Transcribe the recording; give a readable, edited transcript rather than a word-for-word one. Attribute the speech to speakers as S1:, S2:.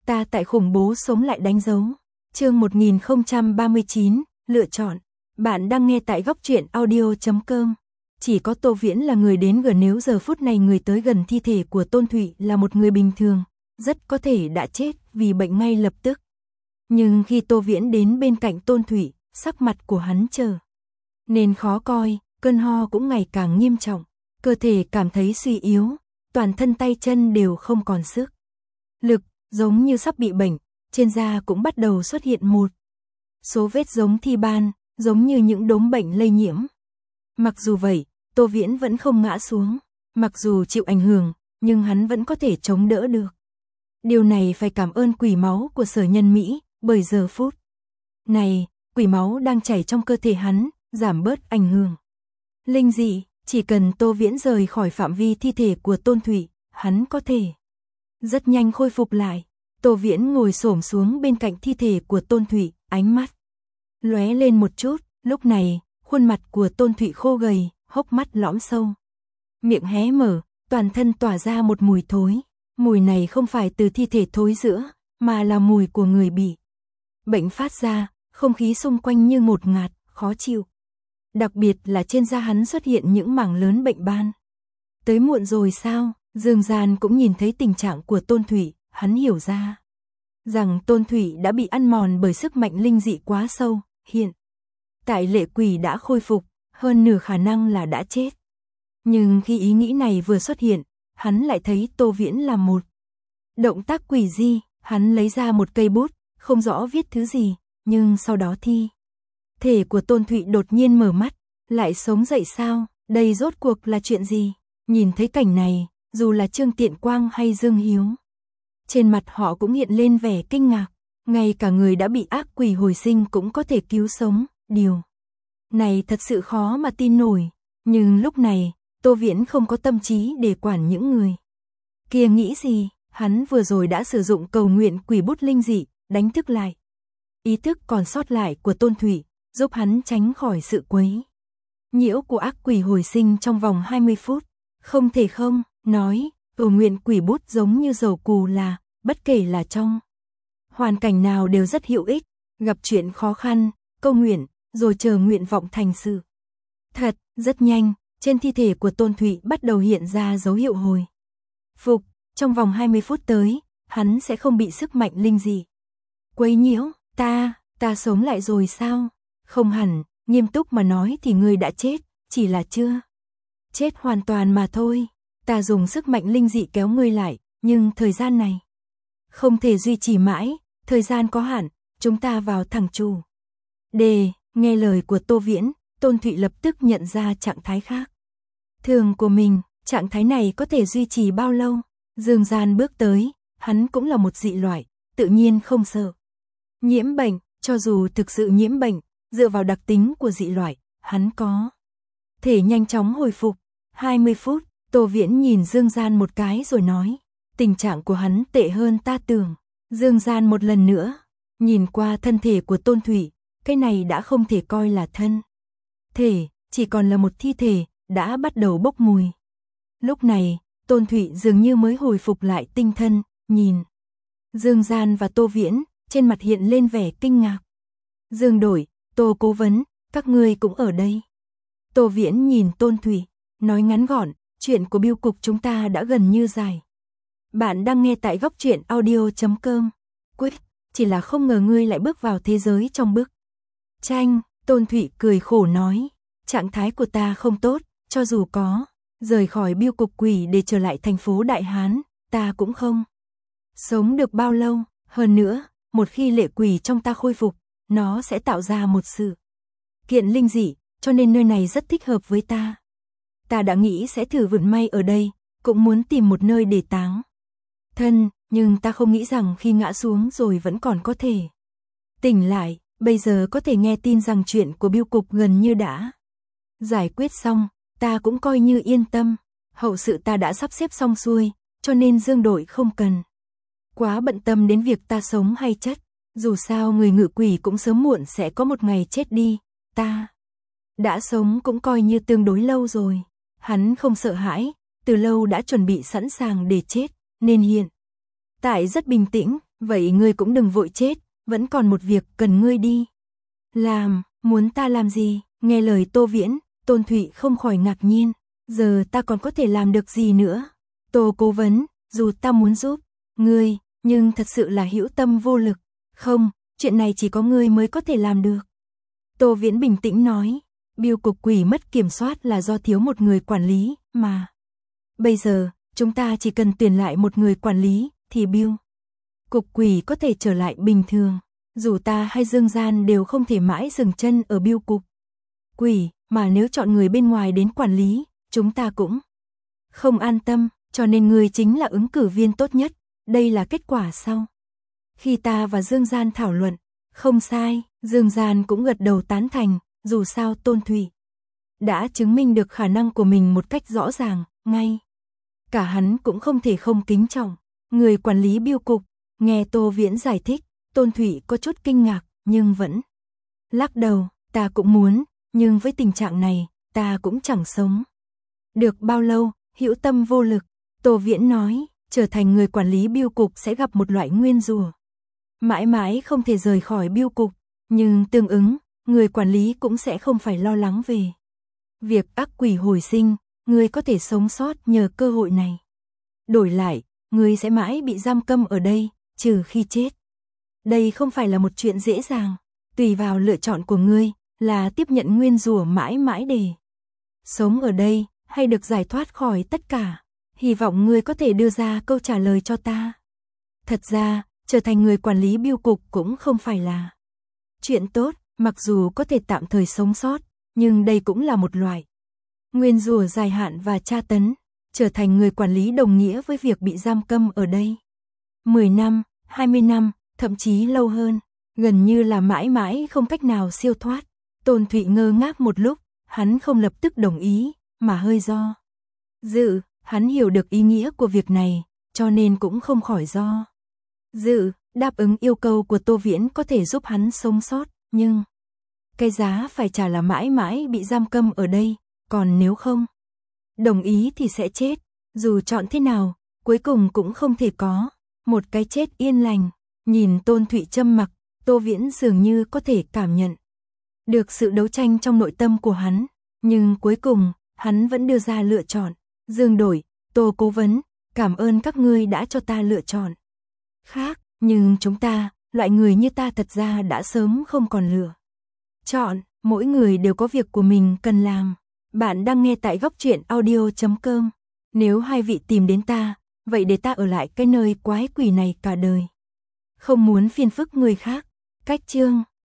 S1: Ta tại khủng bố sống lại đánh dấu. Chương 1039, lựa chọn. Bạn đang nghe tại góc truyện audio.com. Chỉ có Tô Viễn là người đến gần, nếu giờ phút này người tới gần thi thể của Tôn Thụy là một người bình thường, rất có thể đã chết vì bệnh ngay lập tức. Nhưng khi Tô Viễn đến bên cạnh Tôn Thụy, sắc mặt của hắn trở nên khó coi, cơn ho cũng ngày càng nghiêm trọng, cơ thể cảm thấy suy yếu, toàn thân tay chân đều không còn sức lực, giống như sắp bị bệnh, trên da cũng bắt đầu xuất hiện một số vết giống thi ban, giống như những đốm bệnh lây nhiễm. Mặc dù vậy, Tô Viễn vẫn không ngã xuống, mặc dù chịu ảnh hưởng, nhưng hắn vẫn có thể chống đỡ được. Điều này phải cảm ơn quỷ máu của Sở Nhân Mỹ, bởi giờ phút này, quỷ máu đang chảy trong cơ thể hắn, giảm bớt ảnh hưởng linh dị, chỉ cần Tô Viễn rời khỏi phạm vi thi thể của Tôn Thụy, hắn có thể rất nhanh khôi phục lại. Tô Viễn ngồi xổm xuống bên cạnh thi thể của Tôn Thụy, ánh mắt lóe lên một chút, lúc này, khuôn mặt của Tôn Thụy khô gầy, hốc mắt lõm sâu, miệng hé mở, toàn thân tỏa ra một mùi thối. Mùi này không phải từ thi thể thối rữa, mà là mùi của người bị bệnh phát ra, không khí xung quanh như ngột ngạt, khó chịu. Đặc biệt là trên da hắn xuất hiện những mảng lớn bệnh ban. Tới muộn rồi sao? Dương Gian cũng nhìn thấy tình trạng của Tôn Thụy, hắn hiểu ra rằng Tôn Thụy đã bị ăn mòn bởi sức mạnh linh dị quá sâu, hiện tại lệ quỷ đã khôi phục, hơn nửa khả năng là đã chết. Nhưng khi ý nghĩ này vừa xuất hiện, hắn lại thấy Tô Viễn làm một động tác quỷ dị, hắn lấy ra một cây bút, không rõ viết thứ gì, nhưng sau đó thi thể của Tôn Thụy đột nhiên mở mắt, lại sống dậy sao, đây rốt cuộc là chuyện gì? Nhìn thấy cảnh này, dù là Trương Tiện Quang hay Dương Hiếu, trên mặt họ cũng hiện lên vẻ kinh ngạc, ngay cả người đã bị ác quỷ hồi sinh cũng có thể cứu sống, điều này thật sự khó mà tin nổi. Nhưng lúc này, Tô Viễn không có tâm trí để quản những người kia nghĩ gì, hắn vừa rồi đã sử dụng cầu nguyện quỷ bút linh dị, đánh thức lại ý thức còn sót lại của Tôn Thụy, giúp hắn tránh khỏi sự quấy nhiễu của ác quỷ hồi sinh trong vòng 20 phút. Không thể không nói, cầu nguyện quỷ bút giống như dầu cù là, bất kể là trong hoàn cảnh nào đều rất hữu ích, gặp chuyện khó khăn, câu nguyện, rồi chờ nguyện vọng thành sự thật. Rất nhanh, trên thi thể của Tôn Thụy bắt đầu hiện ra dấu hiệu hồi phục, trong vòng 20 phút tới, hắn sẽ không bị sức mạnh linh dị quấy nhiễu. Ta sống lại rồi sao? Không hẳn, nghiêm túc mà nói thì ngươi đã chết, chỉ là chưa chết hoàn toàn mà thôi. Ta dùng sức mạnh linh dị kéo ngươi lại, nhưng thời gian này không thể duy trì mãi, thời gian có hạn, chúng ta vào thẳng chủ đề. Nghe lời của Tô Viễn, Tôn Thụy lập tức nhận ra trạng thái khác thường của mình, trạng thái này có thể duy trì bao lâu? Dương Gian bước tới, hắn cũng là một dị loại, tự nhiên không sợ nhiễm bệnh, cho dù thực sự nhiễm bệnh, dựa vào đặc tính của dị loại, hắn có thể nhanh chóng hồi phục. 20 phút, Tô Viễn nhìn Dương Gian một cái rồi nói, tình trạng của hắn tệ hơn ta tưởng. Dương Gian một lần nữa nhìn qua thân thể của Tôn Thụy, cái này đã không thể coi là thân thể, chỉ còn là một thi thể đã bắt đầu bốc mùi. Lúc này, Tôn Thụy dường như mới hồi phục lại tinh thần, nhìn Dương Gian và Tô Viễn, trên mặt hiện lên vẻ kinh ngạc. Dương Đội, Tô cố vấn, các ngươi cũng ở đây. Tô Viễn nhìn Tôn Thụy, nói ngắn gọn, chuyện của bưu cục chúng ta đã gần như giải. Bạn đang nghe tại góc truyện audio.com. Quyết, chỉ là không ngờ ngươi lại bước vào thế giới trong bức tranh. Tôn Thụy cười khổ nói, trạng thái của ta không tốt, cho dù có rời khỏi bưu cục quỷ để trở lại thành phố Đại Hán, ta cũng không sống được bao lâu. Hơn nữa, một khi lệ quỷ trong ta khôi phục, nó sẽ tạo ra một sự kiện linh dị, cho nên nơi này rất thích hợp với ta. Ta đã nghĩ sẽ thử vận may ở đây, cũng muốn tìm một nơi để táng thân, nhưng ta không nghĩ rằng khi ngã xuống rồi vẫn còn có thể tỉnh lại. Bây giờ có thể nghe tin rằng chuyện của bưu cục gần như đã giải quyết xong, ta cũng coi như yên tâm. Hậu sự ta đã sắp xếp xong xuôi, cho nên Dương Đội không cần quá bận tâm đến việc ta sống hay chết. Dù sao người ngự quỷ cũng sớm muộn sẽ có một ngày chết đi, ta đã sống cũng coi như tương đối lâu rồi. Hắn không sợ hãi, từ lâu đã chuẩn bị sẵn sàng để chết, nên hiện tại rất bình tĩnh. Vậy ngươi cũng đừng vội chết, vẫn còn một việc cần ngươi đi làm. Muốn ta làm gì? Nghe lời Tô Viễn, Tôn Thụy không khỏi ngạc nhiên. Giờ ta còn có thể làm được gì nữa? Tô Cố vấn, dù ta muốn giúp ngươi, nhưng thật sự là hữu tâm vô lực. Không, chuyện này chỉ có ngươi mới có thể làm được. Tô Viễn bình tĩnh nói, Bưu cục quỷ mất kiểm soát là do thiếu một người quản lý, mà. Bây giờ, chúng ta chỉ cần tuyển lại một người quản lý, thì Bưu cục quỷ có thể trở lại bình thường. Dù ta hay Dương Gian đều không thể mãi dừng chân ở Bưu cục quỷ, mà nếu chọn người bên ngoài đến quản lý, chúng ta cũng không an tâm, cho nên ngươi chính là ứng cử viên tốt nhất. Đây là kết quả sau khi ta và Dương Gian thảo luận. Không sai, Dương Gian cũng gật đầu tán thành, dù sao Tôn Thụy đã chứng minh được khả năng của mình một cách rõ ràng, ngay cả hắn cũng không thể không kính trọng. Người quản lý Bưu cục, nghe Tô Viễn giải thích, Tôn Thụy có chút kinh ngạc, nhưng vẫn lắc đầu, ta cũng muốn, nhưng với tình trạng này, ta cũng chẳng sống được bao lâu, hữu tâm vô lực. Tô Viễn nói, trở thành người quản lý Bưu cục sẽ gặp một loại nguyên rủa, mãi mãi không thể rời khỏi Bưu cục, nhưng tương ứng, người quản lý cũng sẽ không phải lo lắng về việc ác quỷ hồi sinh, ngươi có thể sống sót nhờ cơ hội này. Đổi lại, ngươi sẽ mãi bị giam cầm ở đây, trừ khi chết. Đây không phải là một chuyện dễ dàng, tùy vào lựa chọn của ngươi, là tiếp nhận nguyên rủa mãi mãi để sống ở đây, hay được giải thoát khỏi tất cả. Hy vọng ngươi có thể đưa ra câu trả lời cho ta. Thật ra, trở thành người quản lý Bưu cục cũng không phải là chuyện tốt, mặc dù có thể tạm thời sống sót, nhưng đây cũng là một loại nguyên rủa dài hạn và tra tấn. Trở thành người quản lý đồng nghĩa với việc bị giam cầm ở đây 10 năm, 20 năm, thậm chí lâu hơn, gần như là mãi mãi không cách nào siêu thoát. Tôn Thụy ngơ ngác một lúc, hắn không lập tức đồng ý, mà hơi do dự. Hắn hiểu được ý nghĩa của việc này, cho nên cũng không khỏi do dự. Đáp ứng yêu cầu của Tô Viễn có thể giúp hắn sống sót, nhưng cái giá phải trả là mãi mãi bị giam cầm ở đây, còn nếu không đồng ý thì sẽ chết. Dù chọn thế nào, cuối cùng cũng không thể có một cái chết yên lành. Nhìn Tôn Thụy trầm mặc, Tô Viễn dường như có thể cảm nhận được sự đấu tranh trong nội tâm của hắn, nhưng cuối cùng, hắn vẫn đưa ra lựa chọn. Dương Đổi, Tô Cố vấn, cảm ơn các ngươi đã cho ta lựa chọn khác, nhưng chúng ta, loại người như ta thật ra đã sớm không còn lựa chọn, mỗi người đều có việc của mình cần làm. Bạn đang nghe tại goctruyện.audio.com. Nếu hai vị tìm đến ta, vậy để ta ở lại cái nơi quái quỷ này cả đời. Không muốn phiền phức người khác. Cách chương